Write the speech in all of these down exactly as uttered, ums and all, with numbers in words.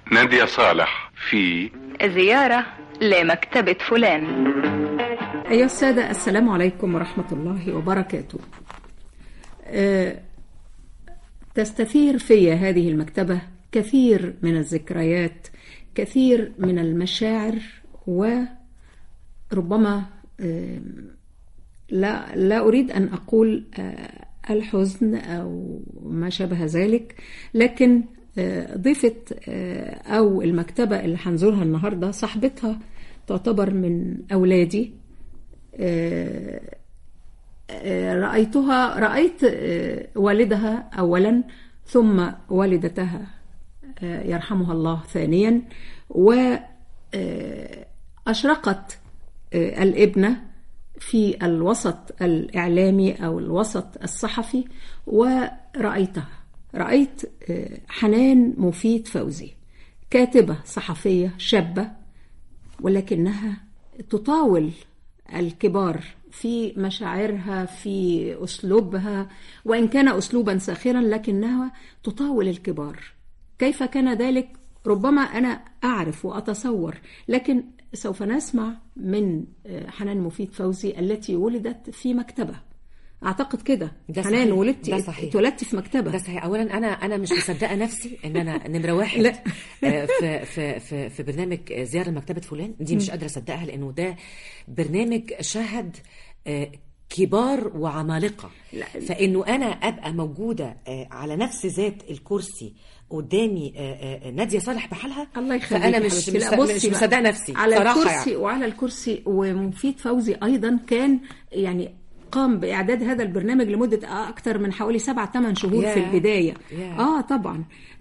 نادية صالح في زيارة لمكتبة فلان. أيها السادة، السلام عليكم ورحمة الله وبركاته. أه تستثير في هذه المكتبة كثير من الذكريات، كثير من المشاعر، وربما أه لا, لا أريد أن أقول أه الحزن أو ما شابه ذلك، لكن ضيفة أو المكتبة اللي هنزورها النهاردة صاحبتها تعتبر من أولادي. رأيتها رأيت والدها أولا، ثم والدتها يرحمها الله ثانيا، وأشرقت الابنة في الوسط الإعلامي أو الوسط الصحفي، ورأيتها رأيت حنان مفيد فوزي، كاتبة صحفية شابة، ولكنها تطاول الكبار في مشاعرها، في أسلوبها، وإن كان أسلوبا ساخرا لكنها تطاول الكبار. كيف كان ذلك؟ ربما أنا أعرف وأتصور، لكن سوف نسمع من حنان مفيد فوزي التي ولدت في مكتبة. اعتقد كده حنان ولدتي اتولدتي في مكتبه. ده صحيح. اولا انا انا مش مصدقه نفسي ان انا نمره واحد لا. في في في في برنامج زياره لمكتبه فلان دي، مش قادره اصدقها، لانه ده برنامج شهد كبار وعمالقه، فانه انا ابقى موجوده على نفس ذات الكرسي قدامي نادية صالح بحالها، الله يخليك، فانا مش مش مصدقه نفسي على الكرسي يعني. وعلى الكرسي ومفيد فوزي ايضا كان يعني قام بإعداد هذا البرنامج لمدة أكثر من حوالي سبعة ثمان شهور yeah. في البداية yeah. آه طبعا.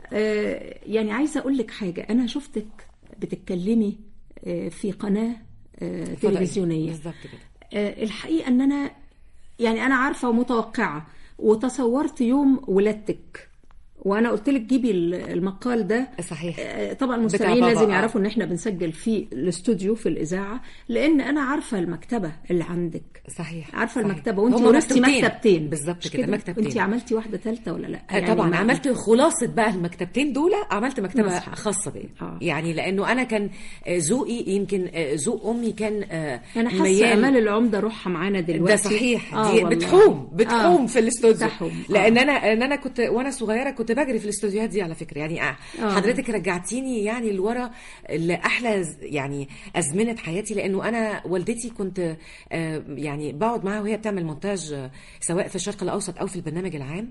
آه يعني عايزة أقول لك حاجة، أنا شفتك بتتكلمي آه في قناة آه تلفزيونية بالضبط كده. آه الحقيقة أن أنا يعني أنا عارفة ومتوقعة، وتصورت يوم ولادتك، وانا قلت لك جيبي المقال ده صحيح. طبعا المستمعين لازم يعرفوا ان احنا بنسجل في الاستوديو في الاذاعه، لان انا عارفه المكتبه اللي عندك. صحيح عارفه صحيح. المكتبه، وانت ورثتي مكتبتين بالظبط كده، مكتبتين. انت عملتي واحده ثالثه ولا لا؟ يعني طبعا ما عملت خلاصه بقى المكتبتين دول، عملت مكتبه مصحف. خاصه بيا آه. يعني لانه انا كان ذوقي، يمكن ذوق امي كان انا حاسه امال العمده روحها معانا دلوقتي. ده صحيح آه دي بتحوم بتحوم آه. في الاستوديو آه. لان انا ان انا كنت وانا صغيره كنت بجري في الاستوديوهات دي على فكره، يعني آه. حضرتك رجعتيني يعني لورا لاحلى يعني ازمنه حياتي، لانه انا والدتي كنت آه يعني بقعد معاها وهي بتعمل مونتاج آه سواء في الشرق الاوسط او في البرنامج العام،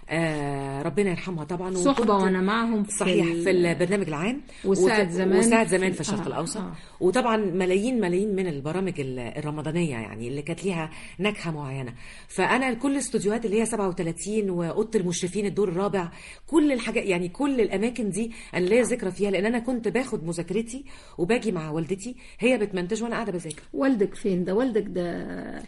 آه ربنا يرحمها طبعا، صحبه وانا معهم في صحيح في البرنامج العام، وساعد زمان وساعد زمان في الشرق آه. الاوسط آه. وطبعا ملايين ملايين من البرامج الرمضانيه يعني اللي كانت ليها نكهه معينه. فانا كل الاستوديوهات اللي هي سبعة وثلاثين واوضه المشرفين الدور الرابع، كل الحاجات يعني كل الاماكن دي انا ليا ذكرى فيها، لان انا كنت باخد مذاكرتي وباجي مع والدتي، هي بتمنتج وانا قاعده بذاكر. والدك فين ده؟ والدك ده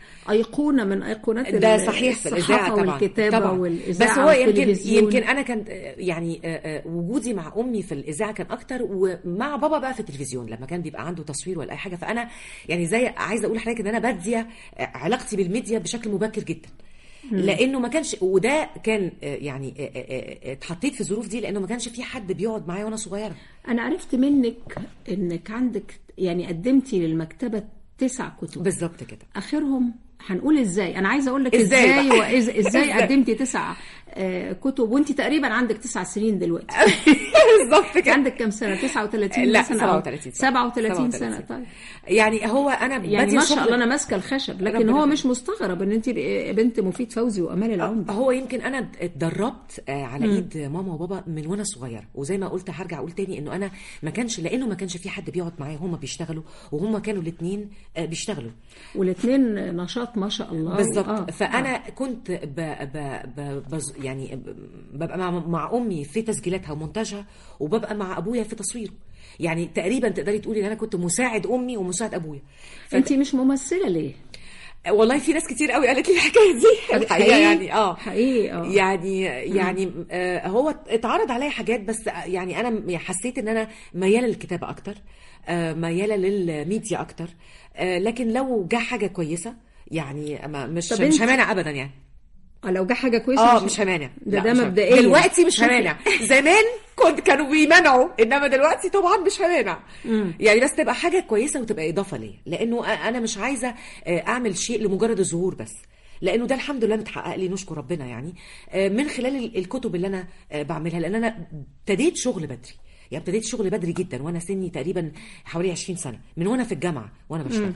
ايقونه من ايقونات ده صحيح في الاذاعه طبعا والكتابه طبعا. والاذاعه، بس هو يمكن يمكن انا كان يعني وجودي مع امي في الاذاعه كان اكتر، ومع بابا بقى في التلفزيون لما كان بيبقى عنده تصوير ولا اي حاجه. فانا يعني زي عايزه اقول لحضرتك ان انا باديه علاقتي بالميديا بشكل مبكر جدا، لانه ما كانش، وده كان يعني اتحطيت في الظروف دي لانه ما كانش في حد بيقعد معايا وانا صغيره. انا عرفت منك انك عندك يعني قدمتي للمكتبه تسع كتب بالظبط كده، اخرهم هنقول ازاي. انا عايزه اقول لك ازاي وازاي ازاي قدمتي تسع آه كتب وانت تقريبا عندك تسع سنين دلوقتي. بالظبط كده. عندك كام سنه؟ تسعة وثلاثين لا سنه؟ سبعة وثلاثين سبعة وثلاثين سنه. طيب يعني هو انا يعني ما شاء الله انا ماسكه الخشب، لكن هو مش مستغرب ان انت بنت مفيد فوزي وامال العمده. هو يمكن انا اتدربت على ايد ماما وبابا من وانا صغيره، وزي ما قلت هرجع اقول تاني انه انا ما كانش، لانه ما كانش في حد بيقعد معايا، هم بيشتغلوا وهم كانوا الاثنين بيشتغلوا والاثنين نشاط ما شاء الله بالظبط. آه. فانا آه. كنت ب ب ب بز يعني ببقى مع, مع امي في تسجيلاتها ومونتاجها، وببقى مع ابويا في تصويره. يعني تقريبا تقدري تقولي ان انا كنت مساعد امي ومساعد ابويا. ف... انت مش ممثله ليه؟ والله في ناس كتير قوي قالت لي الحكايه دي الحقيقه، يعني اه حقيقي اه يعني يعني آه هو اتعرض عليا حاجات، بس يعني انا حسيت ان انا مياله للكتابه اكتر، آه مياله للميديا اكتر، آه لكن لو جه حاجه كويسه يعني مش مش همانع ابدا يعني. لو جه حاجه كويسه اه مش همانع. ده ده مبدئيا دلوقتي مش همانع. زمان كنت كانوا بيمنعوا، انما دلوقتي طبعا مش هيمنع. يعني بس تبقى حاجه كويسه وتبقى اضافه ليا، لانه انا مش عايزه اعمل شيء لمجرد الظهور بس، لانه ده الحمد لله متحقق لي، نشكر ربنا يعني، من خلال الكتب اللي انا بعملها. لان انا ابتديت شغل بدري، يعني ابتديت شغل بدري جدا وانا سني تقريبا حوالي عشرين سنه، من وانا في الجامعه وانا بشتغل.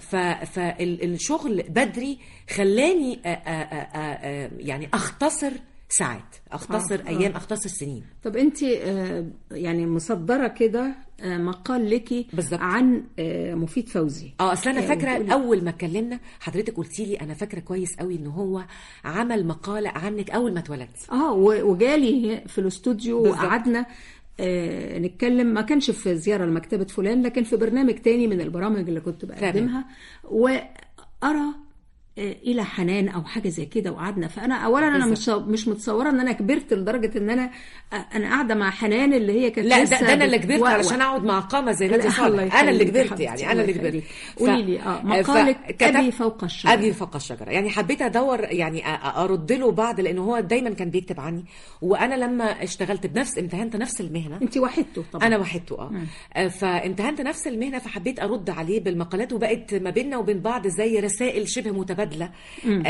فالشغل بدري خلاني آآ آآ يعني اختصر ساعات، اختصر آه. ايام، اختصر سنين. طب انت يعني مصدره كده مقال لك عن مفيد فوزي. اه اصل انا فاكره اول ما اتكلمنا حضرتك قلتي لي، انا فاكره كويس قوي ان هو عمل مقاله عنك اول ما اتولدتي. اه وجالي في الاستوديو وقعدنا آه نتكلم. ما كانش في زياره لمكتبه فلان، لكن في برنامج تاني من البرامج اللي كنت بقدمها، وارى الى حنان او حاجه زي كده، وقعدنا. فانا اولا انا مش مش متصوره ان انا كبرت لدرجه ان انا انا قاعده مع حنان اللي هي كانت لا ده, ده انا اللي كبرت و... علشان اقعد مع قامه زي نادية صالح. انا اللي كبرت يعني انا اللي كبرت. قولي لي اه مقالك ابي فوق الشجره. ابي فوق الشجره يعني حبيت ادور يعني ارد له بعض، لانه هو دايما كان بيكتب عني، وانا لما اشتغلت بنفس امتهنت نفس المهنه. انت وحدته طبعا. انا وحدته اه م. فامتهنت نفس المهنه، فحبيت ارد عليه بالمقالات، وبقت ما بيننا وبين بعض زي رسائل شبه متبادله آه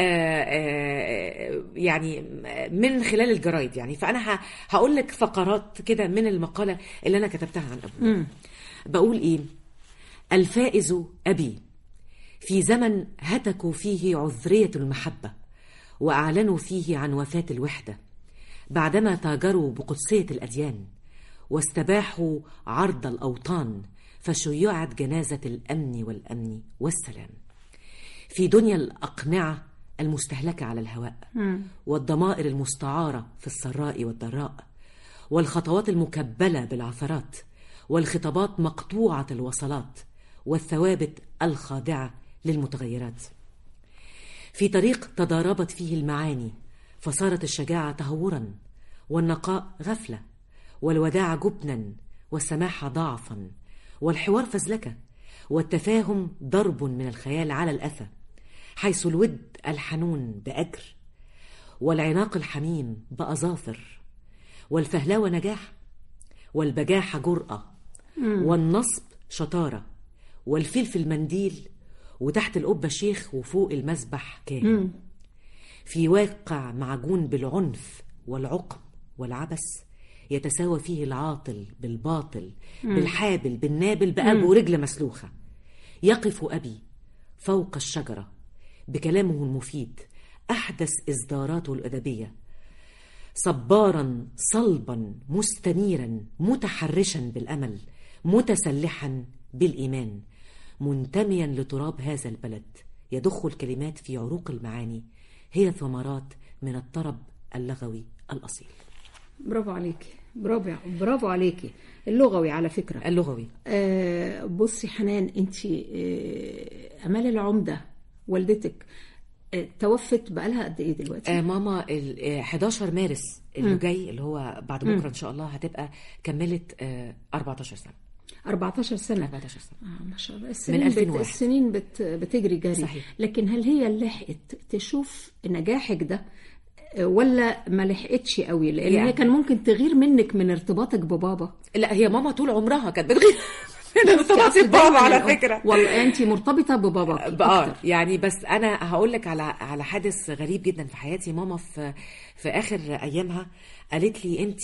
آه يعني من خلال الجرايد يعني. فانا هقول لك فقرات كده من المقاله اللي انا كتبتها عن ابوي. بقول ايه: الفائز ابي في زمن هتكوا فيه عذريه المحبه، واعلنوا فيه عن وفاه الوحده، بعدما تاجروا بقدسيه الاديان، واستباحوا عرض الاوطان، فشيعت جنازه الامن والامن والسلام في دنيا الأقنعة المستهلكة على الهواء، م. والضمائر المستعارة في السراء والضراء، والخطوات المكبلة بالعثرات، والخطابات مقطوعة الوصلات، والثوابت الخاضعة للمتغيرات، في طريق تضاربت فيه المعاني، فصارت الشجاعة تهورا، والنقاء غفلة، والوداع جبنا، والسماحة ضعفا، والحوار فزلكة، والتفاهم ضرب من الخيال على الأثى، حيث الود الحنون بأجر، والعناق الحميم بأظافر، والفهلاوة نجاح، والبجاحة جرأة، والنصب شطارة، والفيل في المنديل، وتحت القبة شيخ، وفوق المسبح كاهن، في واقع معجون بالعنف والعقم والعبث، يتساوى فيه العاطل بالباطل، مم. بالحابل بالنابل، بقلب ورجل مسلوخة. يقف أبي فوق الشجرة بكلامه المفيد، أحدث إصداراته الأدبية، صبارا صلبا مستنيرا، متحرشا بالأمل، متسلحا بالإيمان، منتميا لتراب هذا البلد، يضخ الكلمات في عروق المعاني، هي ثمرات من الطرب اللغوي الأصيل. برافو عليكي، برافو برافو عليكي. اللغوي على فكرة، اللغوي. آه بصي حنان، انتي آه أمال العمدة والدتك آه توفت بقالها قد ايه دلوقتي؟ آه ماما ال حداشر مارس اللي جاي، اللي هو بعد بكرة م. ان شاء الله هتبقى كملت آه أربعتاشر سنة. أربعتاشر سنة. أربعتاشر سنة. آه ما شاء الله. السنين من ألفين وواحد. بت... السنين بت... بتجري جري. صحيح. لكن هل هي لحقت تشوف نجاحك ده ولا ما لحقتش قوي؟ لان يعني هي كان ممكن تغير منك من ارتباطك ببابا. لا هي ماما طول عمرها كانت بتغير من ارتباطي ببابا على فكره. والله انت مرتبطه ببابا اه يعني. بس انا هقول لك على على حادث غريب جدا في حياتي. ماما في في اخر ايامها قالت لي انت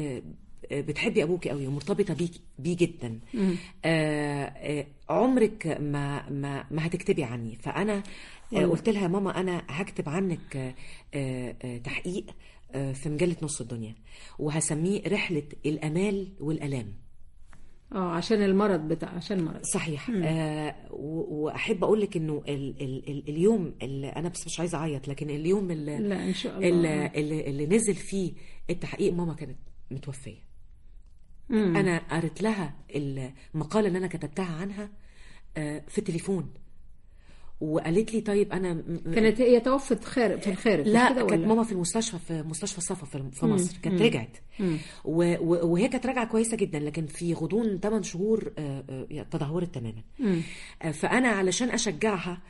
بتحبي ابوكي قوي ومرتبطه بيه بيه جدا، آه آه عمرك ما ما ما هتكتبي عني. فانا آه قلت لها ماما انا هكتب عنك آه آه تحقيق آه في مجله نص الدنيا، وهسميه رحله الامال والالام. اه عشان المرض بتاع عشان المرض. صحيح. آه واحب اقول لك انه ال ال ال اليوم اللي انا بس مش عايزه اعيط، لكن اليوم اللي لا ان شاء الله اللي, اللي, اللي نزل فيه التحقيق ماما كانت متوفيه. مم. انا قريت لها المقاله اللي انا كتبتها عنها في التليفون، وقالت لي طيب انا م... كانت هي توفت خارج في الخارج؟ لا كانت ماما في المستشفى، في مستشفى الصفا في مصر. كانت رجعت و... و... وهي كانت راجعه كويسه جدا، لكن في غضون ثمانية شهور تدهورت تماما. مم. فانا علشان اشجعها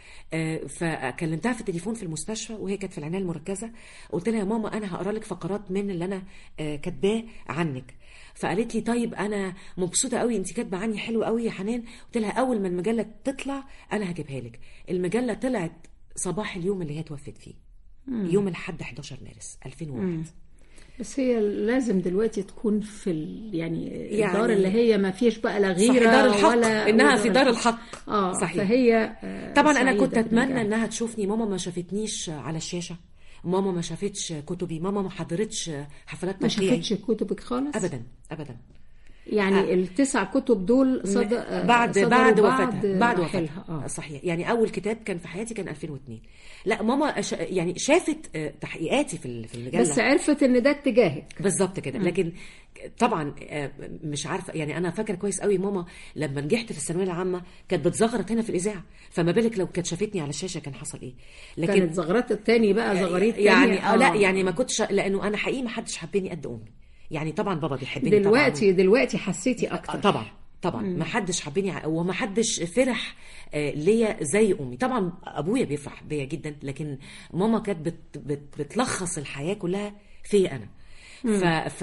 فكلمتها في التليفون في المستشفى وهي كانت في العنايه المركزه، قلت لها يا ماما انا هقرا لك فقرات من اللي انا كاتباه عنك. فقالت لي طيب انا مبسوطه قوي، انت كاتبه عني حلو قوي يا حنان. قلت لها اول ما المجله تطلع انا هجيبها لك. المجله طلعت صباح اليوم اللي هي توفت فيه، مم. يوم الاحد حداشر مارس ألفين وواحد. مم. بس هي لازم دلوقتي تكون في ال... يعني, يعني الدار اللي هي ما فيش بقى لا غيره دار الحق، ولا انها في دار الحق. اه صحيح. فهي طبعا انا كنت اتمنى انها تشوفني. ماما ما شافتنيش على الشاشه، ماما ما شافتش كتبي، ماما ما حضرتش حفلات ما شافتش كتبك خالص ابدا ابدا. يعني آه. التسع كتب دول صد... بعد بعد وفاتها بعد وفاتها آه. صحيح. يعني اول كتاب كان في حياتي كان ألفين واثنين. لا ماما ش... يعني شافت تحقيقاتي في في المجله، بس عرفت ان ده اتجاهك بالظبط كده. لكن طبعا مش عارفه، يعني انا فاكره كويس قوي ماما لما نجحت في الثانويه العامه كانت بتزغرط هنا في الاذاعه، فما بالك لو كانت شافتني على الشاشه كان حصل ايه. لكن كانت زغرات الثاني بقى زغريت يعني آه. لا يعني ما كنتش، لانه انا حقيقي ما حدش حبني قد امي. يعني طبعا بابا بيحبني دلوقتي طبعا. دلوقتي حسيتي اكتر طبعا طبعا ما حدش حبني وما حدش فرح ليا زي امي. طبعا ابويا بيفرح بيا جدا، لكن ماما كانت بت بت بتلخص الحياه كلها فيا انا. ف ف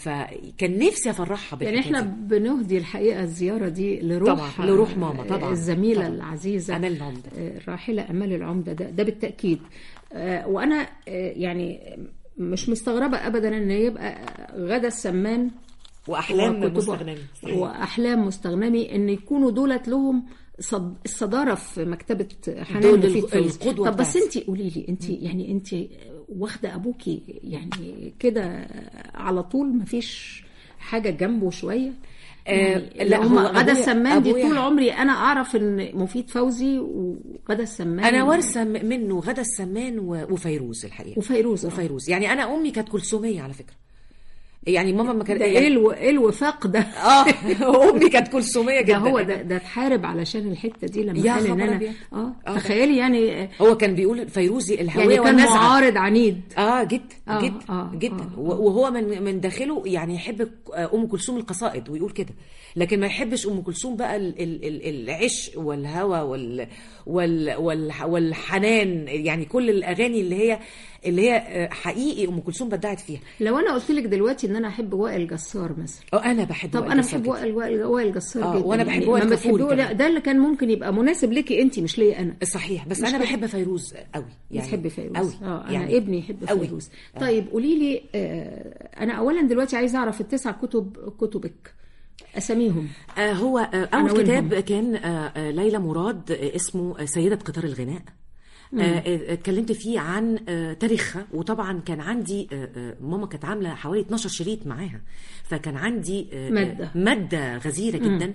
فكان نفسي افرحها يعني احنا دي. بنهدي الحقيقه الزياره دي لروح طبعا لروح ماما طبعا الزميله طبعا. العزيزه امال العمده الراحله امال العمده، ده, ده بالتاكيد. وانا يعني مش مستغربه ابدا ان يبقى غدا السمان واحلام مستغنمي واحلام مستغنمي ان يكونوا دولت لهم الصداره في مكتبه حنان مفيد فوزي. طب بس انت قولي لي، انت يعني انت واخده ابوكي يعني كده على طول مفيش حاجه جنبه شويه؟ يعني لا هم غدا السمان دي طول عمري انا اعرف ان مفيد فوزي وغدا السمان انا وارثه منه غدا السمان وفيروز الحقيقه. وفيروز وفيروز يعني انا امي كانت كلثوميه على فكره. يعني ماما ما كان ايه الو... ايه الوفاق ده اه امي كانت كلثوميه جدا. ده هو ده ده اتحارب علشان الحته دي لما قال ان انا اه, آه تخيلي يعني هو كان بيقول فيروزي الهويه يعني كان معارض عنيد اه جدا آه جدا آه جدا آه وهو من من داخله يعني يحب ام كلثوم القصائد ويقول كده، لكن ما يحبش ام كلثوم بقى ال... ال... ال... العشق والهوى وال... وال... وال... والحنان، يعني كل الاغاني اللي هي اللي هي حقيقي ام كلثوم بدعت فيها. لو انا قلت لك دلوقتي ان انا احب وائل جسار مثلا، اه انا بحب طب انا بحب وائل وائل وائل جسار آه جدا. وانا بحب يعني وائل كفوري لا ده اللي كان ممكن يبقى مناسب ليكي انت مش ليا انا. صحيح. بس انا بحب فيروز قوي. يعني بتحبي فيروز قوي. اه انا يعني ابني يحب فيروز. طيب قولي لي آه انا اولا دلوقتي عايزه اعرف التسع كتب كتبك اساميهم. آه هو آه اول كتاب كان آه ليلى مراد آه اسمه سيده قطار الغناء. اتكلمت فيه عن تاريخها، وطبعا كان عندي ماما كانت عامله حوالي اتناشر شريط معاها، فكان عندي ماده ماده غزيره جدا.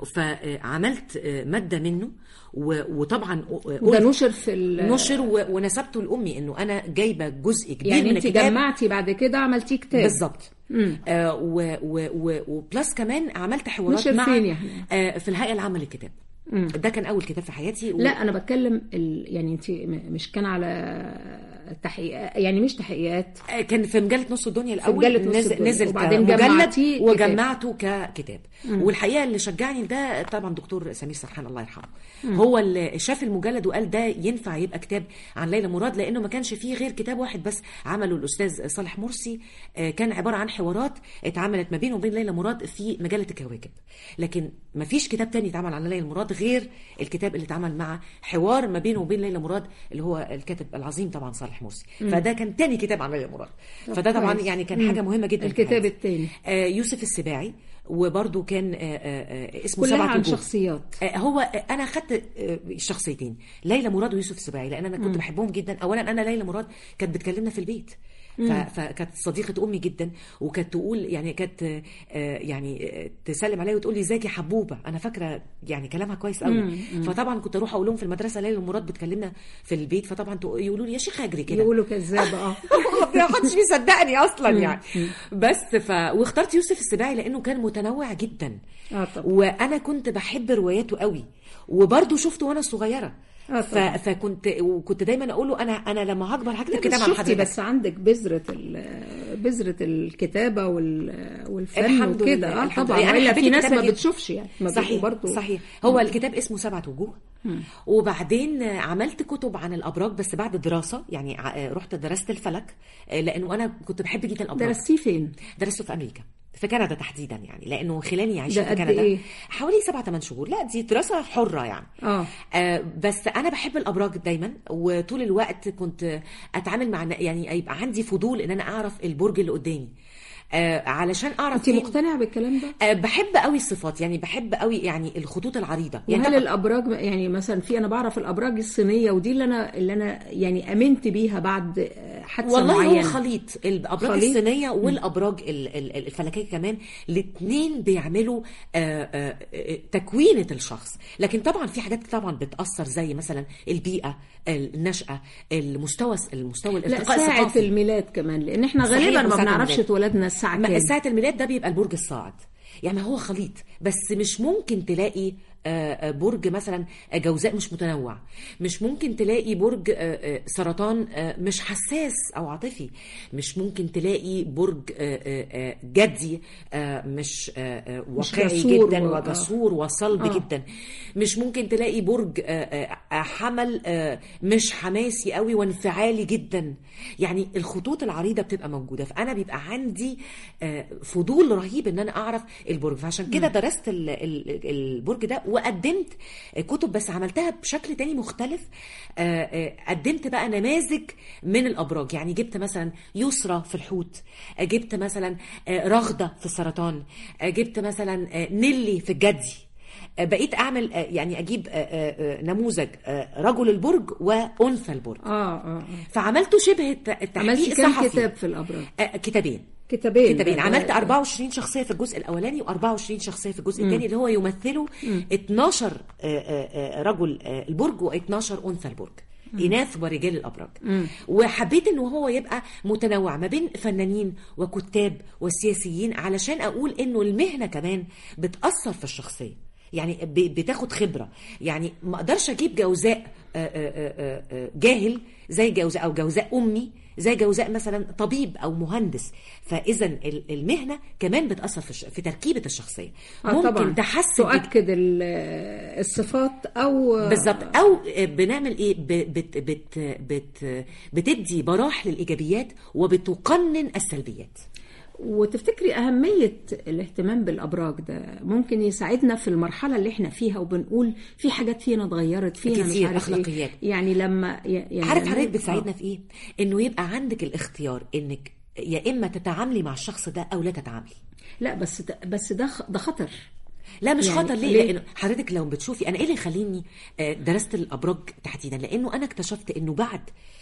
فعملت ماده منه وطبعا ده نشر في نشر ونسبته لامي انه انا جايبه جزء كبير يعني من الكتاب. يعني انت جمعتي بعد كده عملتيه كتاب بالظبط. آه وبلس كمان عملت حوارات مع يعني؟ آه في الهيئه العامه للكتاب. مم. ده كان اول كتاب في حياتي و... لا انا بتكلم ال... يعني انت مش كان على تحقيقات، يعني مش تحقيقات، كان في مجله نص الدنيا الاول نزل, الدنيا. نزل وبعدين جمعتيه وجمعته ككتاب. مم. والحقيقه اللي شجعني ده طبعا دكتور سمير سرحان الله يرحمه. مم. هو اللي شاف المجلد وقال ده ينفع يبقى كتاب عن ليلى مراد، لانه ما كانش فيه غير كتاب واحد بس عمله الاستاذ صالح مرسي، كان عباره عن حوارات اتعملت ما بينه وبين ليلى مراد في مجله الكواكب، لكن ما فيش كتاب تاني اتعمل عن ليلى مراد غير الكتاب اللي اتعمل مع حوار ما بينه وبين ليلى مراد اللي هو الكاتب العظيم طبعا صالح مرسي. مم. فده كان تاني كتاب عن ليلى مراد، فده طبعا يعني كان حاجه مهمه جدا. الكتاب التاني آه يوسف السباعي، وبرده كان آه آه اسمه سبعة عن شخصيات. آه هو آه انا خدت آه شخصيتين، ليلى مراد ويوسف السباعي، لان انا كنت مم. بحبهم جدا. اولا انا ليلى مراد كانت بتكلمنا في البيت، فكانت صديقه امي جدا، وكانت تقول يعني كانت يعني تسلم عليا وتقول لي ازيك يا حبوبه. انا فاكره يعني كلامها كويس قوي. فطبعا كنت اروح اقول لهم في المدرسه ليلى مراد بتكلمنا في البيت، فطبعا يقولوا لي يا شيخ اجري كده، يقولوا كذابه اه ما حدش بيصدقني اصلا يعني. بس ف واخترت يوسف السباعي لانه كان متنوع جدا. اه طبعا. وانا كنت بحب رواياته قوي، وبرده شفته وانا صغيره. آه ف... فكنت وكنت دايما اقول له انا انا لما هكبر هكتب كتاب عن شفتي حضرتك. بس عندك بذره بذره الكتابه وال... والفن وكده. اه طبعا يعني في ناس ما بتشوفش يعني ما صحيح برضو. صحيح هو مم. الكتاب اسمه سبعة وجوه. مم. وبعدين عملت كتب عن الابراج بس بعد دراسه، يعني رحت درست الفلك لانه انا كنت بحب جدا الابراج. درستيه فين؟ درسته في امريكا، في كندا تحديدا، يعني لانه خلاني عايشه في كندا إيه؟ حوالي سبعة ثمان شهور. لا دي دراسه حره يعني. آه. آه بس انا بحب الابراج دايما، وطول الوقت كنت اتعامل مع يعني يبقى عندي فضول ان انا اعرف البرج اللي قدامي. آه علشان اعرف. انت مقتنعه بالكلام ده؟ آه بحب قوي الصفات، يعني بحب قوي يعني الخطوط العريضه. يعني وهل الابراج يعني مثلا في انا بعرف الابراج الصينيه ودي اللي انا اللي انا يعني امنت بيها بعد حادثه والله معينه. هو خليط الابراج خليط؟ الصينيه والابراج الفلكيه كمان، الاثنين بيعملوا آآ آآ تكوينه الشخص. لكن طبعا في حاجات طبعا بتاثر زي مثلا البيئه، النشأة، المستوى المستوى الارتقاء الثقافي، ساعة الميلاد كمان، لان احنا غالبا ما بنعرفش اتولدنا الساعه كام. ساعه الميلاد ده بيبقى البرج الصاعد، يعني هو خليط. بس مش ممكن تلاقي برج مثلا جوزاء مش متنوع، مش ممكن تلاقي برج سرطان مش حساس او عاطفي، مش ممكن تلاقي برج جدي مش واقعي جدا و... وجسور وصلب آه. جدا، مش ممكن تلاقي برج حمل مش حماسي قوي وانفعالي جدا. يعني الخطوط العريضة بتبقى موجودة، فأنا بيبقى عندي فضول رهيب ان انا اعرف البرج. فعشان كده درست البرج ده وقدمت كتب، بس عملتها بشكل تاني مختلف. قدمت بقى نماذج من الأبراج، يعني جبت مثلا يسرى في الحوت، جبت مثلا رغدة في السرطان، جبت مثلا نيلي في الجدي. بقيت اعمل يعني اجيب نموذج رجل البرج وانثى البرج. اه اه فعملته شبه تحقيق صحفي. كتاب في الابراج؟ كتابين كتابين كتابين عملت أربعة وعشرين شخصية في الجزء الأولاني وأربعة وعشرين شخصية في الجزء الثاني، اللي هو يمثلوا اتناشر رجل البرج واتناشر أنثى البرج، إناث ورجال الأبراج. مم. وحبيت إنه هو يبقى متنوع ما بين فنانين وكتاب وسياسيين، علشان أقول إنه المهنة كمان بتأثر في الشخصية، يعني بتاخد خبرة. يعني ما أقدرش أجيب جوزاء جاهل زي جوزاء، أو جوزاء أمي زي جوزاء مثلا طبيب أو مهندس. فإذا المهنة كمان بتأثر في, في تركيبة الشخصية. ممكن طبعاً تحسن، تؤكد الصفات أو بالضبط، أو بنعمل إيه، بت بت بت بتدي براح للإيجابيات وبتقنن السلبيات. وتفتكري أهمية الاهتمام بالأبراج ده ممكن يساعدنا في المرحلة اللي احنا فيها وبنقول في حاجات فينا اتغيرت فينا كتير، مش أخلاقيات إيه؟ يعني لما يعني عارف حضرتك بتساعدنا في إيه؟ إنه يبقى عندك الاختيار إنك يا إما تتعاملي مع الشخص ده أو لا تتعاملي. لا بس ده بس ده ده خطر. لا مش يعني خطر. ليه؟ ليه؟ لأنه حضرتك لو بتشوفي أنا إيه اللي يخليني درست الأبراج تحديدا، لأنه أنا اكتشفت إنه بعد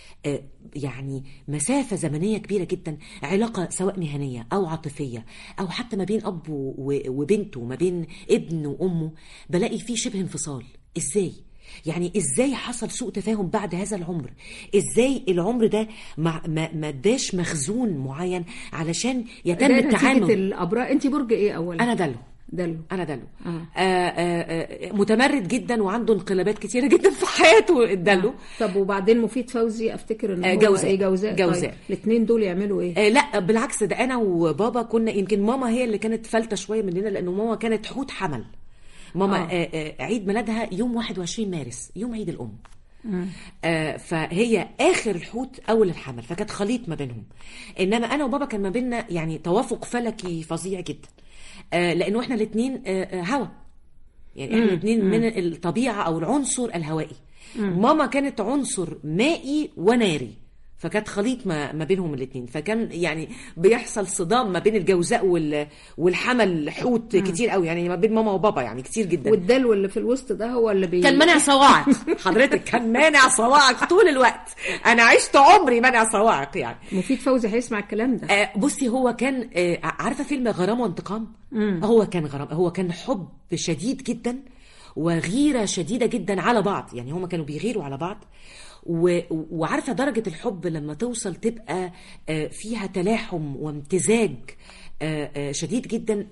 يعني مسافة زمنية كبيرة جدا، علاقة سواء مهنية أو عاطفية أو حتى ما بين أب وبنته، ما بين ابن وأمه، بلاقي فيه شبه انفصال. إزاي؟ يعني إزاي حصل سوء تفاهم بعد هذا العمر؟ إزاي العمر ده ما ما اداش مخزون معين علشان يتم التعامل؟ الأبراج. أنت برج إيه أولا؟ أنا دلو. دلو. أنا دلو. آه. آه آه متمرد جدا وعنده انقلابات كتيرة جدا في حياته الدلو. آه. طب وبعدين مفيد فوزي أفتكر إن هو جوزاء. إيه جوزاء. جوزاء. طيب. الاثنين دول يعملوا إيه؟ آه لا بالعكس، ده أنا وبابا كنا، يمكن ماما هي اللي كانت فلتة شوية مننا، لأنه ماما كانت حوت حمل. ماما آه. آه آه عيد ميلادها يوم واحد وعشرين مارس، يوم عيد الأم. آه فهي آخر الحوت أول الحمل، فكانت خليط ما بينهم. إنما أنا وبابا كان ما بيننا يعني توافق فلكي فظيع جدا. آه لأنه إحنا الاثنين آه هوا، يعني إحنا الاثنين من الطبيعة أو العنصر الهوائي. مم. ماما كانت عنصر مائي وناري، فكانت خليط ما, ما بينهم الاثنين. فكان يعني بيحصل صدام ما بين الجوزاء والحمل حوت كتير قوي، يعني ما بين ماما وبابا يعني كتير جدا. والدلو اللي في الوسط ده هو اللي بي... كان مانع صواعق. حضرتك كان مانع صواعق طول الوقت. انا عشت عمري مانع صواعق يعني. مفيد فوزي هيسمع الكلام ده. آه بصي هو كان آه عارفه فيلم غرام وانتقام؟ مم. هو كان غرام، هو كان حب شديد جدا وغيرة شديدة جدا على بعض، يعني هما كانوا بيغيروا على بعض. و... وعارفة درجة الحب لما توصل تبقى فيها تلاحم وامتزاج شديد جدا،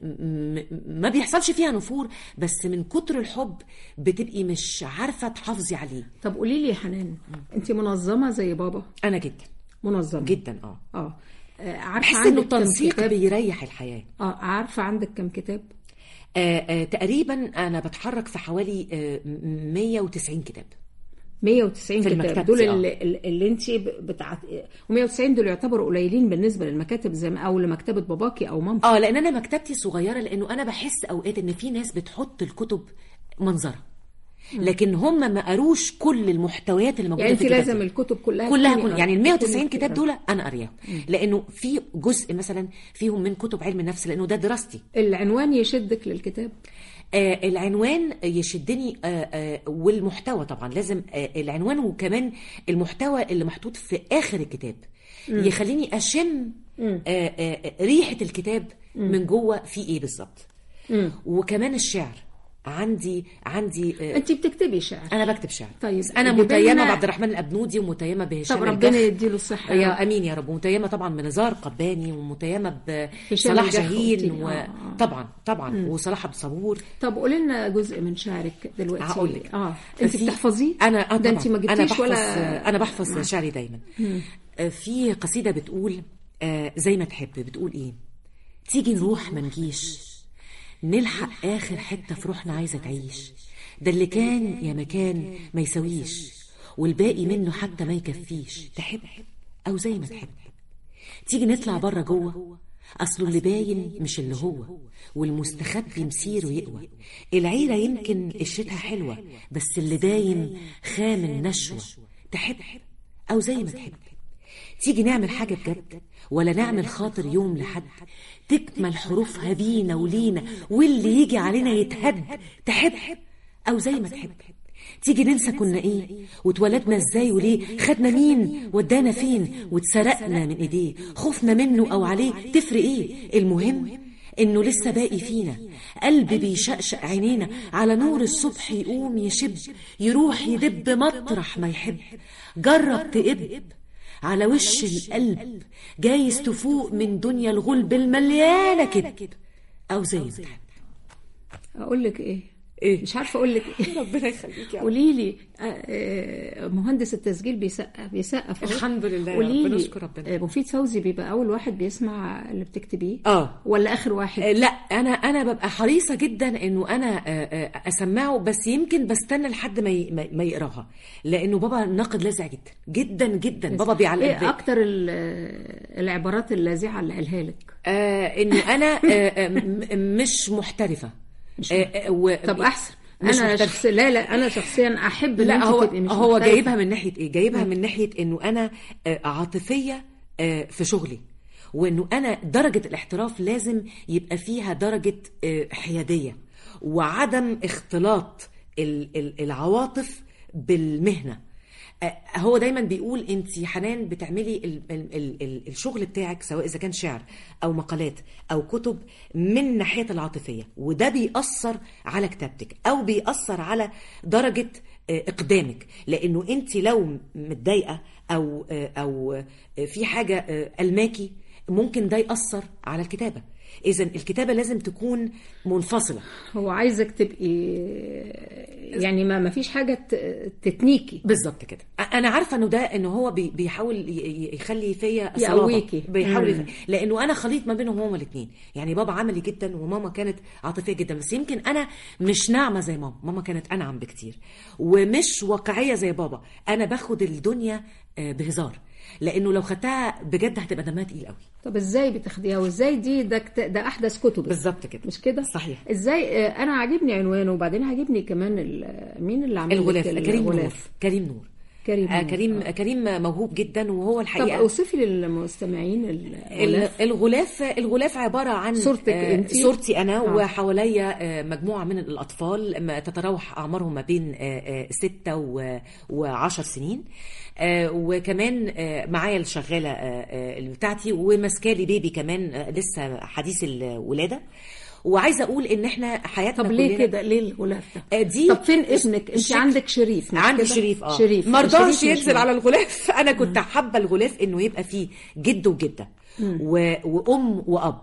ما بيحصلش فيها نفور، بس من كتر الحب بتبقي مش عارفه تحافظي عليه. طب قولي لي يا حنان، انت منظمه زي بابا؟ انا جدا منظمه جدا. اه اه عارفه بحس انه التنسيق بيريح الحياه. اه عارفه عندك كم كتاب؟ آه آه تقريبا انا بتحرك في حوالي آه مية وتسعين كتاب. مية وتسعين كتاب دول آه. اللي, اللي انت بتاعت مية وتسعين دول يعتبروا قليلين بالنسبه للمكاتب زي ما او لمكتبه باباكي او مامتي. اه لان انا مكتبتي صغيره، لانه انا بحس اوقات ان في ناس بتحط الكتب منظره، لكن هم ما قروش كل المحتويات اللي موجوده يعني في الكتاب. يعني لازم الكتب كلها كلها كل يعني ال مية وتسعين كتاب دول انا قارياهم، لانه في جزء مثلا فيهم من كتب علم النفس، لانه ده دراستي. العنوان يشدك للكتاب؟ آه العنوان يشدني، آه آه والمحتوى طبعا لازم، آه العنوان وكمان المحتوى اللي محطوط في اخر الكتاب م. يخليني اشم آه آه ريحه الكتاب م. من جوه في ايه بالظبط. وكمان الشعر عندي عندي آه انت بتكتبي شعر؟ انا بكتب شعر. طيب انا متيمه بعبد الرحمن الابنودي، ومتيمه بهشام طب ربنا يديله الصحه يا امين يا رب، ومتيمه طبعا بنزار قباني، ومتيمه بصلاح جاهين، وطبعا طبعا مم. وصلاح ابو صبور. طب قولي لنا جزء من شعرك دلوقتي. هقول لك. اه انت بتحفظيه؟ انا ده انت ما جبتيش ولا؟ انا بحفظ آه. شعري دايما. مم. في قصيده بتقول آه زي ما تحب، بتقول ايه: تيجي نروح ما نجيش، نلحق آخر حتة في روحنا عايزة تعيش، ده اللي كان يا مكان ما يسويش، والباقي منه حتى ما يكفيش، تحب أو زي ما تحب. تيجي نطلع برا جوه، أصله اللي باين مش اللي هو، والمستخبي مسيره يقوى، العيلة يمكن قشتها حلوة، بس اللي باين خام النشوة، تحب أو زي ما تحب. تيجي نعمل حاجة بجد، ولا نعمل خاطر يوم لحد، تكمل حروفها بينا ولينا، واللي يجي علينا يتهد، تحب أو زي ما تحب. تيجي ننسى كنا إيه، واتولدنا إزاي وليه، خدنا مين ودانا فين، واتسرقنا من إيديه، خوفنا منه أو عليه، تفرق إيه، المهم إنه لسه باقي فينا قلب بيشقشق عينينا، على نور الصبح يقوم يشب، يروح يدب مطرح ما يحب. جرب تقب على وش القلب، جايز تفوق من دنيا الغلب المليانة كده، أو زي ما تحب. أقول لك إيه؟ إيه؟ مش عارفة أقول لك إيه. ربنا يخليك يا قولي لي. مهندس التسجيل بيسقف بيسقف الحمد لله، قولي ربنا يشكر ربنا. مفيد فوزي بيبقى أول واحد بيسمع اللي بتكتبيه اه ولا آخر واحد؟ لا أنا أنا ببقى حريصة جدا إنه أنا أسمعه، بس يمكن بستنى لحد ما ما يقراها، لأنه بابا ناقد لاذع جدا جدا جدا. بابا بيعلق إيه أكتر العبارات اللاذعة اللي قالها لك؟ آه إنه أنا آه مش محترفة. آه و... طب احسن. انا شخص... لا لا انا شخصيا احب. لا هو هو جايبها من ناحيه ايه، جايبها من ناحيه انه انا عاطفيه في شغلي، وانه انا درجه الاحتراف لازم يبقى فيها درجه حياديه، وعدم اختلاط العواطف بالمهنه. هو دايما بيقول انت حنان بتعملي ال ال ال ال الشغل بتاعك، سواء اذا كان شعر او مقالات او كتب، من ناحيه العاطفيه، وده بيأثر على كتابتك او بيأثر على درجه اقدامك، لانه انت لو متضايقه او او في حاجه الماكي ممكن ده يأثر على الكتابه. إذن الكتابة لازم تكون منفصلة. هو عايزك تبقي يعني ما ما فيش حاجة تتنيكي. بالظبط كده. أنا عارفة إنه ده إنه هو بيحاول يخلي فيا يقويكي، بيحاول، لأنه أنا خليط ما بينهم هما الاثنين. يعني بابا عملي جدا وماما كانت عاطفية جدا، بس يمكن أنا مش ناعمة زي ماما، ماما كانت أنعم بكتير، ومش واقعية زي بابا. أنا باخد الدنيا بهزار، لانه لو خدتها بجد هتبقى دمها تقيل قوي. طب ازاي بتاخديها وازاي دي ده, ده احدث كتب؟ بالظبط كده، مش كده؟ صحيح. ازاي؟ انا عاجبني عنوانه، وبعدين عاجبني كمان مين اللي عمل الغلاف. كريم نور. كريم نور كريم آه كريم آه. كريم موهوب جدا، وهو الحقيقه. طب اوصفي للمستمعين الغلاف. الغلاف الغلاف عباره عن صورتك آه انت، صورتي انا آه. وحواليا آه مجموعه من الاطفال تتراوح اعمارهم ما بين آه ستة وعشر سنين، آه وكمان آه معايا الشغاله آه بتاعتي، ومسكالي بيبي كمان آه لسه حديث الولاده. وعايزه اقول ان احنا حياتنا طب ليه كده؟ ليه الغلاف ده؟ دي طب فين ابنك؟ انت عندك شريف؟ عندي شريف. اه شريف ما رضاش ينزل على الغلاف. انا كنت حابه الغلاف انه يبقى فيه جد وجده و... وام واب،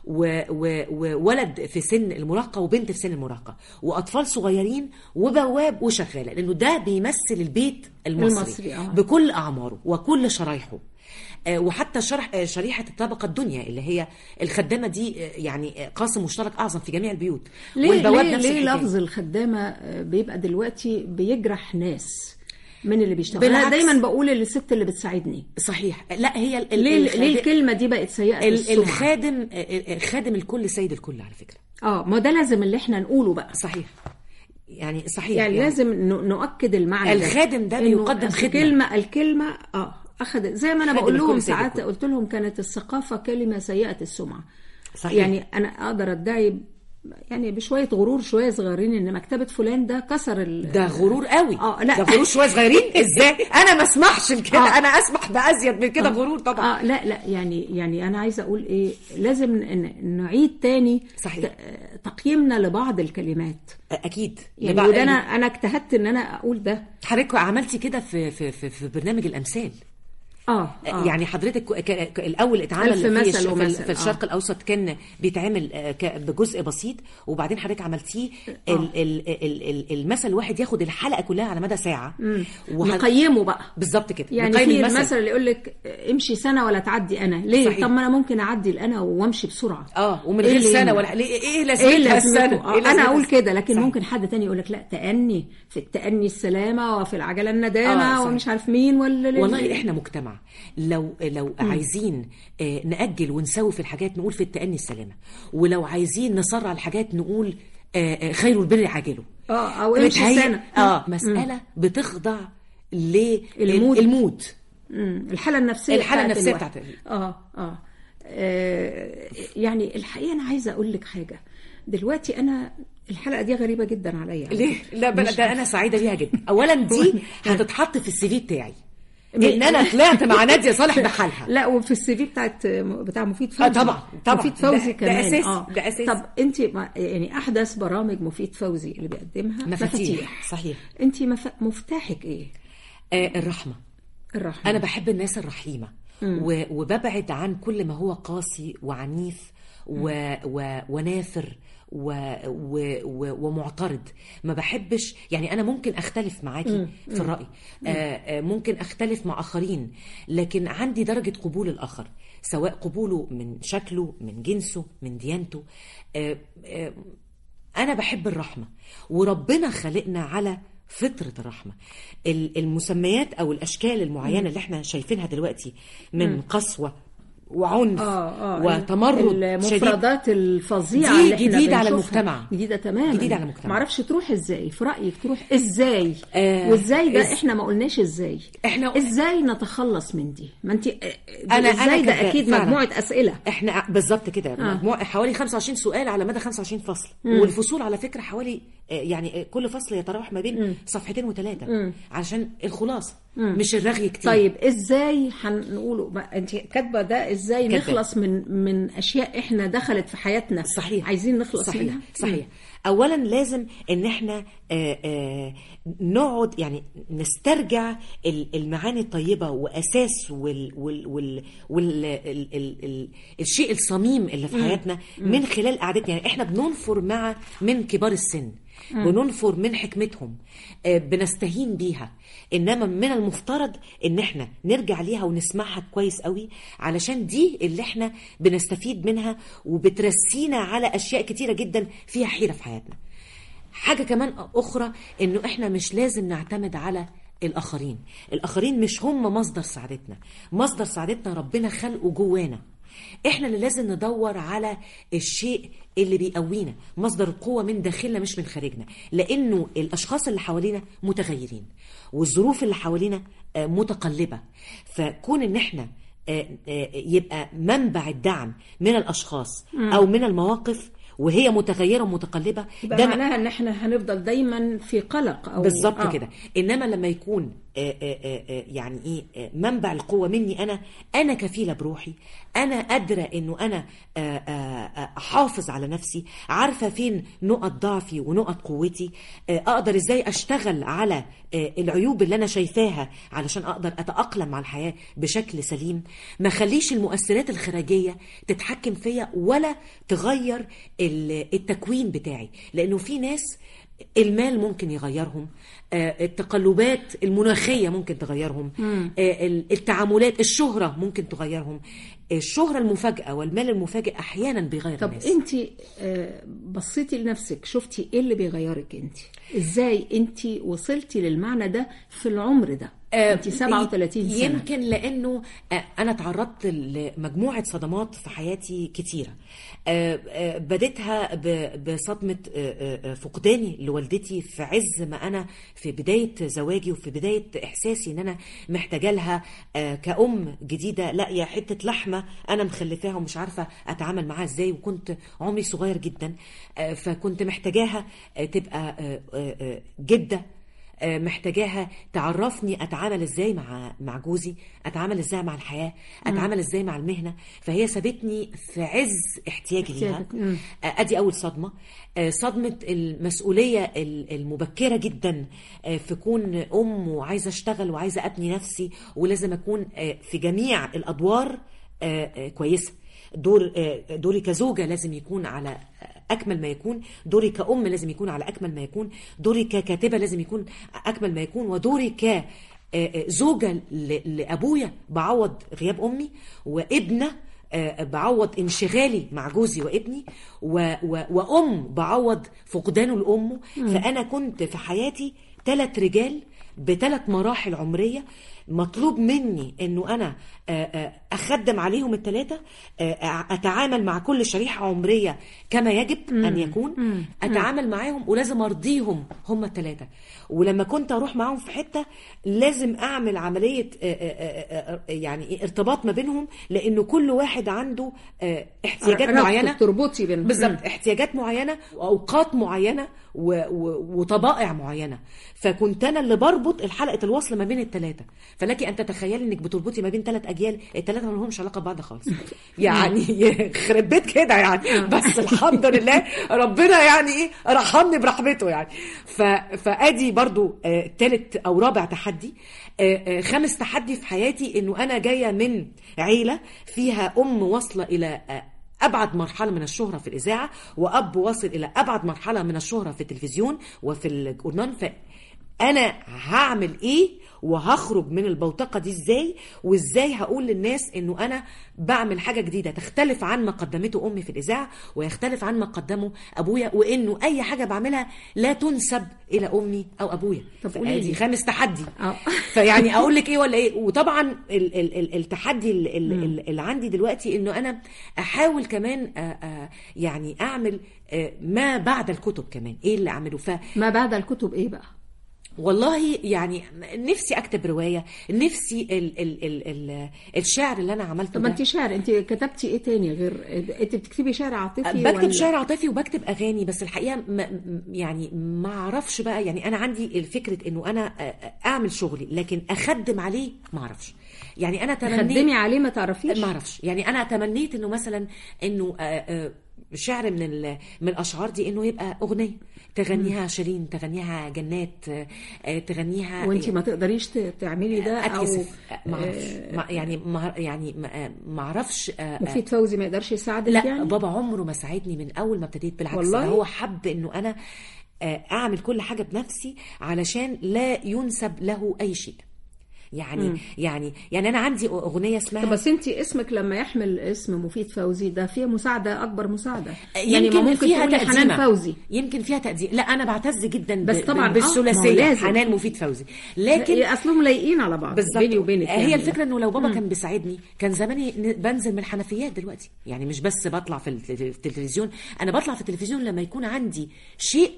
وولد في سن المراهقه وبنت في سن المراهقه واطفال صغيرين وبواب وشغاله، لانه ده بيمثل البيت المصري, المصري آه. بكل اعماره وكل شرايحه، وحتى شرح شريحه الطبقه الدنيا اللي هي الخدامه دي يعني قاسم مشترك اعظم في جميع البيوت. ليه والبواب ليه, نفس ليه لفظ الخدامه بيبقى دلوقتي بيجرح ناس من اللي بيشتغل؟ انا دايما بقول الست اللي بتساعدني. صحيح. لا هي ال ليه, ليه الكلمه دي بقت سيئه؟ الخادم خادم الكل سيد الكل على فكره. اه ما ده لازم اللي احنا نقوله بقى. صحيح يعني صحيح يعني, يعني لازم نؤكد المعنى الخادم ده بيقدم خدمه. الكلمه الكلمه اه اخذ زي ما انا بقول لهم ساعات، قلت لهم كانت الثقافه كلمه سيئه السمعه. صحيح. يعني انا اقدر ادعي يعني بشويه غرور شويه صغيرين ان مكتبه فلان ده كسر ال... ده غرور قوي. اه لا ده غرور شويه صغيرين ازاي؟ انا ما اسمحش لكده. آه. انا اسمح بازيد من كده. آه. غرور طبعا. اه لا لا يعني يعني انا عايزه اقول ايه، لازم نعيد تاني صحيح. تقييمنا لبعض الكلمات. اكيد يعني وده انا انا اجتهدت ان انا اقول ده. حضرتك عملتي كده في في في, في برنامج الامثال. آه, اه يعني حضرتك الاول اتعمل في, في, في الشرق آه. الاوسط كان بيتعمل بجزء بسيط، وبعدين حضرتك عملتيه آه. المثل الواحد ياخد الحلقه كلها على مدى ساعه نقيمه بقى بالظبط كده. يعني في المثل اللي يقول لك امشي سنه ولا تعدي انا ليه؟ صحيح. طب ما انا ممكن اعدي الانا وامشي بسرعه اه ومن غير إيه سنه ولا ليه؟ ايه لازمتها السنه؟ آه. انا اقول كده، لكن صحيح. ممكن حد تاني يقول لك لا تأني في التأني السلامه وفي العجله الندامه آه ومش عارف مين ولا والله احنا مجتمع لو لو م. عايزين نأجل ونسوي في الحاجات نقول في التأني السلامة، ولو عايزين نسرع الحاجات نقول خير البر عاجله اه او امشي سنة. اه مسألة م. بتخضع للمود المود الحالة النفسية الحالة النفسية بتاعت آه, اه اه يعني الحقيقة انا عايزة اقول لك حاجة دلوقتي. انا الحلقة دي غريبة جدا عليا. ليه؟ لا ده انا سعيدة بيها جدا. اولا دي هتتحط في السي في بتاعي ان انا طلعت مع نادية صالح بحالها. لا وفي السي في بتاعت بتاع مفيد فوزي. آه طبعا طبعا مفيد فوزي كمان. ده اساس آه. ده اساس. طب انت يعني احدث برامج مفيد فوزي اللي بيقدمها مفاتيح, مفاتيح. صحيح. انت مف... مفتاحك ايه؟ آه الرحمه. الرحمه. انا بحب الناس الرحيمه و... وببعد عن كل ما هو قاسي وعنيف و... و... ونافر و... و... و... ومعترض. ما بحبش يعني أنا ممكن أختلف معاكي في الرأي، آه ممكن أختلف مع آخرين، لكن عندي درجة قبول الآخر، سواء قبوله من شكله، من جنسه، من ديانته. آه آه أنا بحب الرحمة، وربنا خلقنا على فطرة الرحمة. المسميات أو الأشكال المعينة اللي احنا شايفينها دلوقتي من قسوة وعنف آه آه وتمرد المفردات الفظيعه اللي احنا جديده على المجتمع، جديده تماما جديده على المجتمع. معرفش تروح ازاي، في رايك تروح ازاي؟ آه وازاي ده إز... احنا ما قلناش ازاي احنا ازاي نتخلص من دي؟ ما انت انا ازاي أنا ده اكيد مجموعه اسئله. احنا بالظبط كده آه. مجموعه حوالي خمسة وعشرين سؤال على مدى خمسة وعشرين فصل. م. والفصول على فكره حوالي يعني كل فصل يتراوح ما بين م. صفحتين وثلاثه عشان الخلاصه، م. مش الرغي كتير. طيب ازاي هنقوله؟ انت كاتبه ده ازاي كتب. نخلص من من اشياء احنا دخلت في حياتنا. صحيح. عايزين نخلص صحيح. منها. صحيح. اولا لازم ان احنا آآ آآ نقعد يعني نسترجع المعاني الطيبه واساس وال وال وال, وال ال ال ال الشيء الصميم اللي في حياتنا من خلال قعدتنا. يعني احنا بننفر مع من كبار السن، بننفر من حكمتهم، بنستهين بيها، انما من المفترض ان احنا نرجع ليها ونسمعها كويس قوي، علشان دي اللي احنا بنستفيد منها وبترسينا على اشياء كتيره جدا فيها حيره في حياتنا. حاجه كمان اخرى انه احنا مش لازم نعتمد على الاخرين. الاخرين مش هم مصدر سعادتنا، مصدر سعادتنا ربنا خلقه جوانا. احنا اللي لازم ندور على الشيء اللي بيقوينا، مصدر القوة من داخلنا مش من خارجنا، لانه الاشخاص اللي حوالينا متغيرين والظروف اللي حوالينا متقلبة. فكون ان احنا يبقى منبع الدعم من الاشخاص او من المواقف وهي متغيرة ومتقلبة، ده معناها ان احنا هنفضل دايما في قلق او بالظبط آه. كده. انما لما يكون يعني ايه منبع القوه مني انا انا كفيله بروحي، انا قادره انه انا احافظ على نفسي، عارفه فين نقط ضعفي ونقط قوتي، اقدر ازاي اشتغل على العيوب اللي انا شايفاها علشان اقدر اتاقلم مع الحياه بشكل سليم. ما خليش المؤثرات الخارجيه تتحكم فيا ولا تغير التكوين بتاعي، لانه في ناس المال ممكن يغيرهم، التقلبات المناخية ممكن تغيرهم، التعاملات، الشهرة ممكن تغيرهم. الشهرة المفاجئة والمال المفاجئ أحيانا بيغير طب الناس. طب انت بصيتي لنفسك شفتي ايه اللي بيغيرك انت؟ ازاي انت وصلتي للمعنى ده في العمر ده؟ انت سبعة وثلاثين سنة. يمكن لأنه أنا تعرضت لمجموعة صدمات في حياتي كتيرة. بديتها بصدمة فقداني لوالدتي في عز ما أنا في بداية زواجي وفي بداية إحساسي إن أنا محتاجة لها كأم جديدة لاقية حتة لحمة أنا مخلفاها ومش عارفة أتعامل معاها إزاي، وكنت عمري صغير جدا، فكنت محتاجاها تبقى جدة، محتاجاها تعرفني اتعامل ازاي مع مع جوزي، اتعامل ازاي مع الحياه، اتعامل ازاي مع المهنه. فهي سابتني في عز احتياجي ليها. ادي اول صدمه، صدمه المسؤوليه المبكره جدا في كون ام وعايزه اشتغل وعايزه ابني نفسي، ولازم اكون في جميع الادوار كويسه. دور دوري كزوجة لازم يكون على أكمل ما يكون، دوري كأم لازم يكون على أكمل ما يكون، دوري ككاتبة لازم يكون أكمل ما يكون، ودوري كزوجة لأبويا بعوض غياب أمي، وابنة بعوض انشغالي مع جوزي وابني، و... و... وأم بعوض فقدانه لأمه. فأنا كنت في حياتي ثلاث رجال بثلاث مراحل عمرية، مطلوب مني انه انا اخدم عليهم الثلاثه، اتعامل مع كل شريحه عمريه كما يجب ان يكون، اتعامل معاهم ولازم ارضيهم هم الثلاثه. ولما كنت اروح معاهم في حته لازم اعمل عمليه يعني ارتباط ما بينهم، لانه كل واحد عنده احتياجات معينه تربطي بينهم بالظبط، احتياجات معينه واوقات معينه وطبائع معينه. فكنت انا اللي بربط الحلقه الوصل ما بين الثلاثه. فلك ان تتخيلي انك بتربطي ما بين ثلاث اجيال، الثلاثه ما لهمش علاقه ببعض خالص، يعني خرب بيت كده يعني. بس الحمد لله ربنا يعني ايه رحمني برحمته يعني. ف... فادي برضو ثالث او رابع تحدي. خامس تحدي في حياتي انه انا جايه من عيله فيها ام واصله الى أبعد مرحلة من الشهرة في الإذاعة، وأب واصل إلى أبعد مرحلة من الشهرة في التلفزيون وفي الجورنال. فأنا هعمل إيه وهخرج من البوتقة دي إزاي، وإزاي هقول للناس إنه أنا بعمل حاجة جديدة تختلف عن ما قدمته أمي في الإذاعة ويختلف عن ما قدمه أبويا، وإنه أي حاجة بعملها لا تنسب إلى أمي أو أبويا. دي خامس تحدي. فيعني أقول لك إيه ولا إيه. وطبعا ال ال ال التحدي اللي عندي دلوقتي إنه أنا أحاول كمان يعني أعمل ما بعد الكتب كمان. إيه اللي أعمله؟ ف ما بعد الكتب إيه بقى؟ والله يعني نفسي اكتب روايه، نفسي ال ال ال ال الشعر اللي انا عملته. طب انت شعر، انت كتبتي ايه تاني غير انت بتكتبي شعر عاطفي؟ بكتب ولا؟ شعر عاطفي وبكتب اغاني، بس الحقيقه ما يعني ما اعرفش بقى. يعني انا عندي الفكره انه انا اعمل شغلي لكن اخدم عليه ما اعرفش. يعني انا تمنيت تخدمي عليه ما تعرفيش؟ ما اعرفش. يعني انا تمنيت انه مثلا انه شعر من من الاشعار دي انه يبقى اغنيه تغنيها شيرين، تغنيها جنات، تغنيها. وانتي ما تقدريش تعملي ده؟ اتكسف ما اعرفش يعني ما يعني ما اعرفش. مفيد فوزي ما يقدرش يساعدك؟ لا يعني بابا عمره ما ساعدني من اول ما ابتديت، بالعكس والله هو حب انه انا اعمل كل حاجه بنفسي علشان لا ينسب له اي شيء. يعني م. يعني يعني انا عندي اغنيه اسمها. بس انت اسمك لما يحمل اسم مفيد فوزي ده فيها مساعده، اكبر مساعده. يعني ما ممكن فيها تقولي حنان فوزي، يمكن فيها تقدير. لا انا بعتز جدا بس طبعا بالثلاثيه حنان مفيد فوزي، لكن اصلهم لايقين على بعض بيني وبينك. يعني هي الفكره انه لو بابا م. كان بيساعدني كان زماني بنزل من الحنفيات دلوقتي. يعني مش بس بطلع في التلفزيون، انا بطلع في التلفزيون لما يكون عندي شيء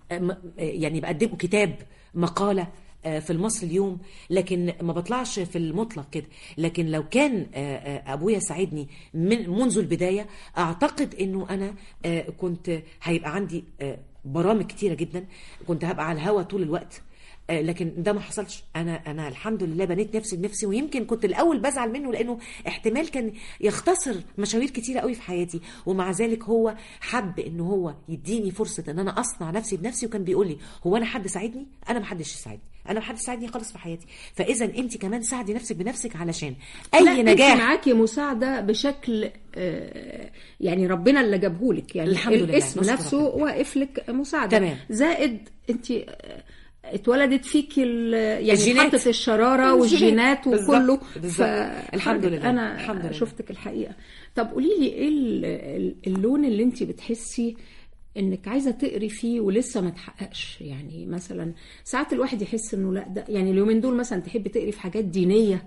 يعني بقدمه، كتاب، مقاله في المصري اليوم، لكن ما بطلعش في المطلق كده. لكن لو كان ابويا ساعدني من منذ البدايه اعتقد انه انا كنت هيبقى عندي برامج كتيره جدا، كنت هبقى على الهوا طول الوقت، لكن ده ما حصلش. انا انا الحمد لله بنيت نفسي بنفسي، ويمكن كنت الاول بزعل منه لانه احتمال كان يختصر مشاوير كتيره قوي في حياتي، ومع ذلك هو حب انه هو يديني فرصه ان انا اصنع نفسي بنفسي، وكان بيقول لي هو انا حد ساعدني؟ انا ما حدش يساعدني، انا ما حدش ساعدني خالص في حياتي، فاذا انت كمان ساعدي نفسك بنفسك علشان اي نجاح. انت معاكي مساعده بشكل آه يعني ربنا اللي جابهولك، يعني الحمد لله الاسم نفسه واقف لك مساعده. تمام. زائد انت آه اتولدت فيك يعني الجينات. حطت الشراره والجينات وكله. ف... الحمد لله انا الحمد لله. شفتك الحقيقه. طب قولي لي ايه اللون اللي انت بتحسي انك عايزه تقري فيه ولسه ما تحققش؟ يعني مثلا ساعات الواحد يحس انه لا ده يعني اليومين دول مثلا تحبي تقري في حاجات دينيه،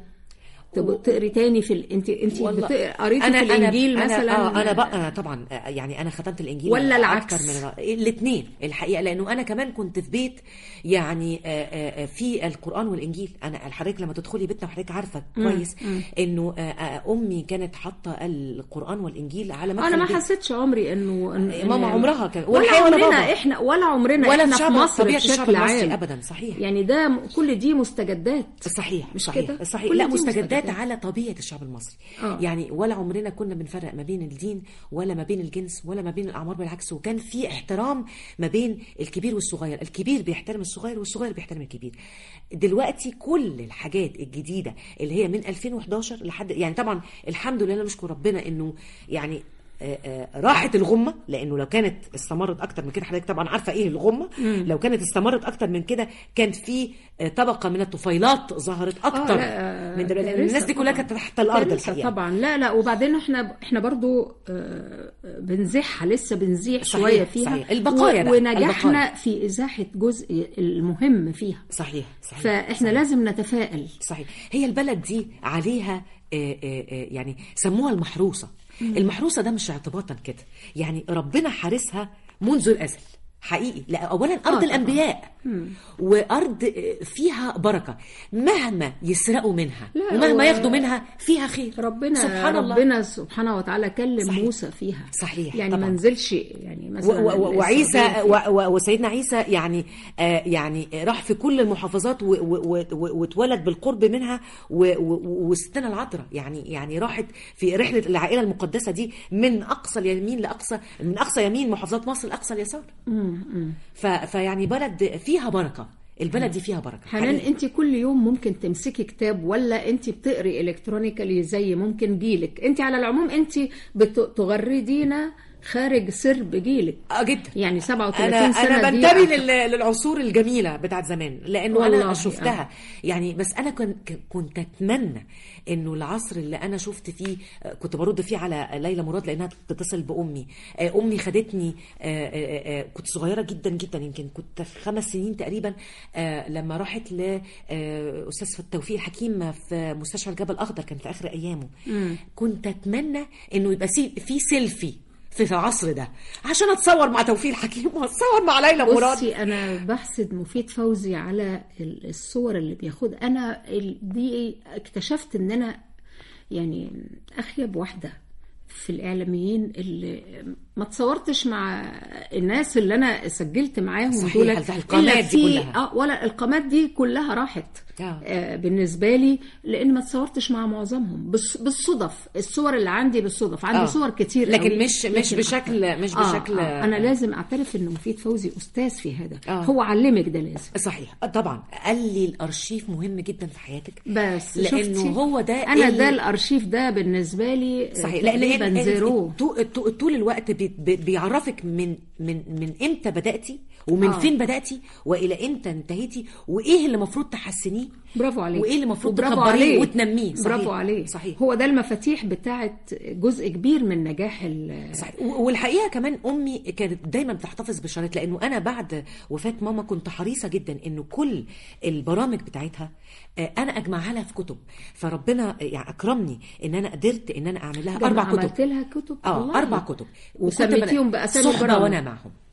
تقري تاني في ال... انت انت قريتي في الانجيل أنا مثلا؟ اه انا بقى طبعا يعني انا ختمت الانجيل ولا العكس؟ اكتر من الاثنين الحقيقه، لانه انا كمان كنت في بيت يعني آآ آآ في القران والانجيل. انا حضرتك لما تدخلي بيتنا وحضرتك عارفه كويس انه امي كانت حاطه القران والانجيل على مكتب. انا ما حسيتش عمري انه إن ماما عمرها كان ولا عمرنا احنا ولا عمرنا ولا احنا في مصر بشكل عام ابدا. صحيح. يعني ده كل دي مستجدات. صحيح مش صحيح كده؟ صحيح. لا مستجدات على طبيعه الشعب المصري. أوه. يعني ولا عمرنا كنا بنفرق ما بين الدين ولا ما بين الجنس ولا ما بين الاعمار، بالعكس، وكان في احترام ما بين الكبير والصغير، الكبير بيحترم الصغير والصغير بيحترم الكبير. دلوقتي كل الحاجات الجديده اللي هي من ألفين وحداشر لحد يعني طبعا الحمد لله نشكر ربنا انه يعني راحت الغمة، لأنه لو كانت استمرت أكتر من كده، حضرتك طبعا عارفة إيه الغمة، مم. لو كانت استمرت أكتر من كده كانت في طبقة من الطفيلات ظهرت أكتر آه من دلوقتي. الناس دي كلها كانت تحت الأرض الحقيقة. طبعا. لا لا وبعدين إحنا إحنا برضو بنزحها لسه بنزيح شوية فيها. صحيح. البقايا و... ونجحنا البقايا. في إزاحة جزء المهم فيها. صحيح صحيح. فإحنا صحيح. لازم نتفائل. صحيح. هي البلد دي عليها يعني سموها المحروسة. المحروسة ده مش اعتباطا كده، يعني ربنا حارسها منذ الأزل حقيقي. لا أولا أرض آه الأنبياء وأرض فيها بركة، مهما يسرقوا منها ومهما ياخدوا منها فيها خير. ربنا سبحان الله ربنا سبحانه وتعالى كلم صحيح. موسى فيها. صحيح. يعني طبعا. ما نزلش يعني مثلا و- و- وعيسى و- وسيدنا عيسى يعني آه يعني راح في كل المحافظات واتولد بالقرب منها، وستنا العذراء يعني يعني راحت في رحلة العائلة المقدسة دي من أقصى اليمين لأقصى من أقصى يمين محافظات مصر لأقصى اليسار. فيعني بلد فيها بركة، البلد دي فيها بركة. حنان انت كل يوم ممكن تمسكي كتاب ولا انت بتقري الكترونيكالي زي ممكن جيلك؟ انت على العموم انت بتغردينا خارج سرب جيلك. اه جدا. يعني سبعة وثلاثين أنا سنة أنا بنتمي للعصور الجميلة بتاعت زمان، لأنه أنا شفتها. آه. يعني بس أنا كنت كنت أتمنى إنه العصر اللي أنا شفت فيه، كنت برد فيه على ليلى مراد لأنها تتصل بأمي. أمي خدتني، كنت صغيرة جدا جدا، يمكن كنت في خمس سنين تقريبا، لما راحت لأستاذ توفيق الحكيم في مستشفى الجبل الأخضر، كان في آخر أيامه. م. كنت أتمنى إنه يبقى في سيلفي في العصر ده عشان اتصور مع توفيق الحكيم واتصور مع ليلى مراد. بصي انا بحسد مفيد فوزي على الصور اللي بياخد. انا دي اكتشفت ان انا يعني اخيب واحده في الاعلاميين اللي ما تصورتش مع الناس اللي انا سجلت معاهم دول. القامات دي كلها اه ولا القامات دي كلها راحت آه بالنسبه لي، لان ما تصورتش مع معظمهم بالصدف. الصور اللي عندي بالصدف، عندي آه. صور كتير لكن قوي. مش مش بشكل مش آه بشكل آه. انا لازم اعترف ان مفيد فوزي استاذ في هذا. آه. هو علمك ده لازم. صحيح طبعا. قال لي الارشيف مهم جدا في حياتك، بس لانه هو ده انا اللي... ده الارشيف ده بالنسبه لي صحيح، لان زيرو طول الوقت بيعرفك من من من امتى بداتي ومن آه. فين بداتي والى امتى انتهيتي، وايه اللي المفروض تحسنيه. برافو عليك. وايه اللي المفروض تكبريه وتنميه. برافو عليه. صحيح. هو ده المفاتيح بتاعه جزء كبير من نجاح ال صحيح. والحقيقه كمان امي كانت دايما بتحتفظ بالشرايط، لانه انا بعد وفاه ماما كنت حريصه جدا انه كل البرامج بتاعتها انا اجمعها لها في كتب. فربنا يعني اكرمني ان انا قدرت ان انا اعمل لها اربع كتب. عملت لها كتب اه اربع كتب وسميتيهم باسامي البرامج وانا معهم.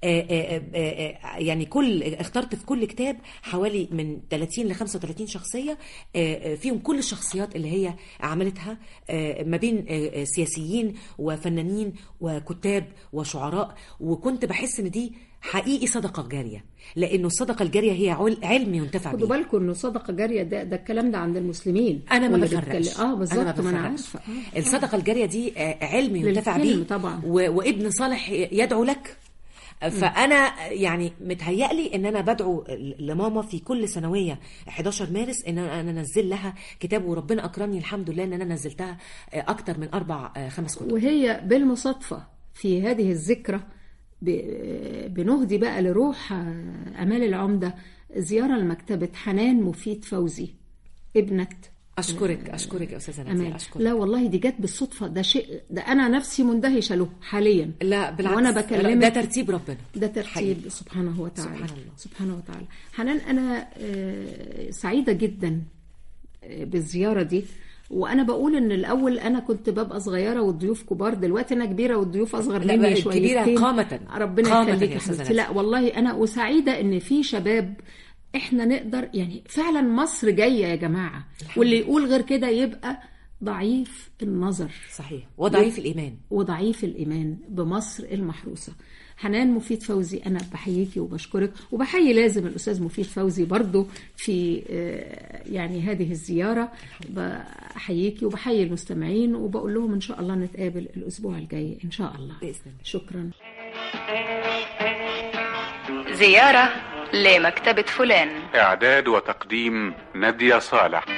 يعني كل اخترت في كل كتاب حوالي من ثلاثين ل خمسة وثلاثين شخصيه فيهم كل الشخصيات اللي هي عملتها ما بين سياسيين وفنانين وكتاب وشعراء، وكنت بحس ان دي حقيقي صدقه جاريه، لانه الصدقه الجاريه هي علم ينتفع بيه. خدوا بالكم انه صدقه جاريه ده ده الكلام ده عند المسلمين. انا ما بفرقش. اه بالظبط، ما انا عارفه. آه. الصدقه الجاريه دي علم ينتفع بيه طبعا، وابن صالح يدعو لك. فانا يعني متهيألي ان انا بدعو لماما في كل سنويه حداشر مارس ان انا انزل لها كتاب، وربنا اكرمني الحمد لله ان انا نزلتها اكتر من اربع خمس كتب. وهي بالمصادفه في هذه الذكرى بنهدي بقى لروح امال العمده زياره لمكتبه حنان مفيد فوزي ابنه. اشكرك اشكرك يا استاذه ناديه، اشكرك. لا والله دي جت بالصدفه، ده شيء ده انا نفسي مندهشه له حاليا. لا بالعكس، وانا بكلمك ده ترتيب ربنا، ده ترتيب حقيقي. سبحانه وتعالى. سبحان الله. سبحانه وتعالى. حنان انا سعيده جدا بالزياره دي، وانا بقول ان الاول انا كنت ببقى صغيره والضيوف كبار، دلوقتي انا كبيره والضيوف اصغر مني شويتين. كبيره قامه، ربنا يخليك يا حبيبتي. لا والله انا وسعيده ان في شباب احنا نقدر، يعني فعلا مصر جايه يا جماعه، واللي يقول غير كده يبقى ضعيف النظر. صحيح، وضعيف الايمان وضعيف الايمان بمصر المحروسه. حنان مفيد فوزي، انا بحييكي وبشكرك، وبحيي لازم الاستاذ مفيد فوزي برضو في يعني هذه الزياره. بحييكي وبحيي المستمعين، وبقول لهم ان شاء الله نتقابل الاسبوع الجاي ان شاء الله باذن الله. شكرا. زياره لمكتبه فلان، اعداد وتقديم نادية صالح.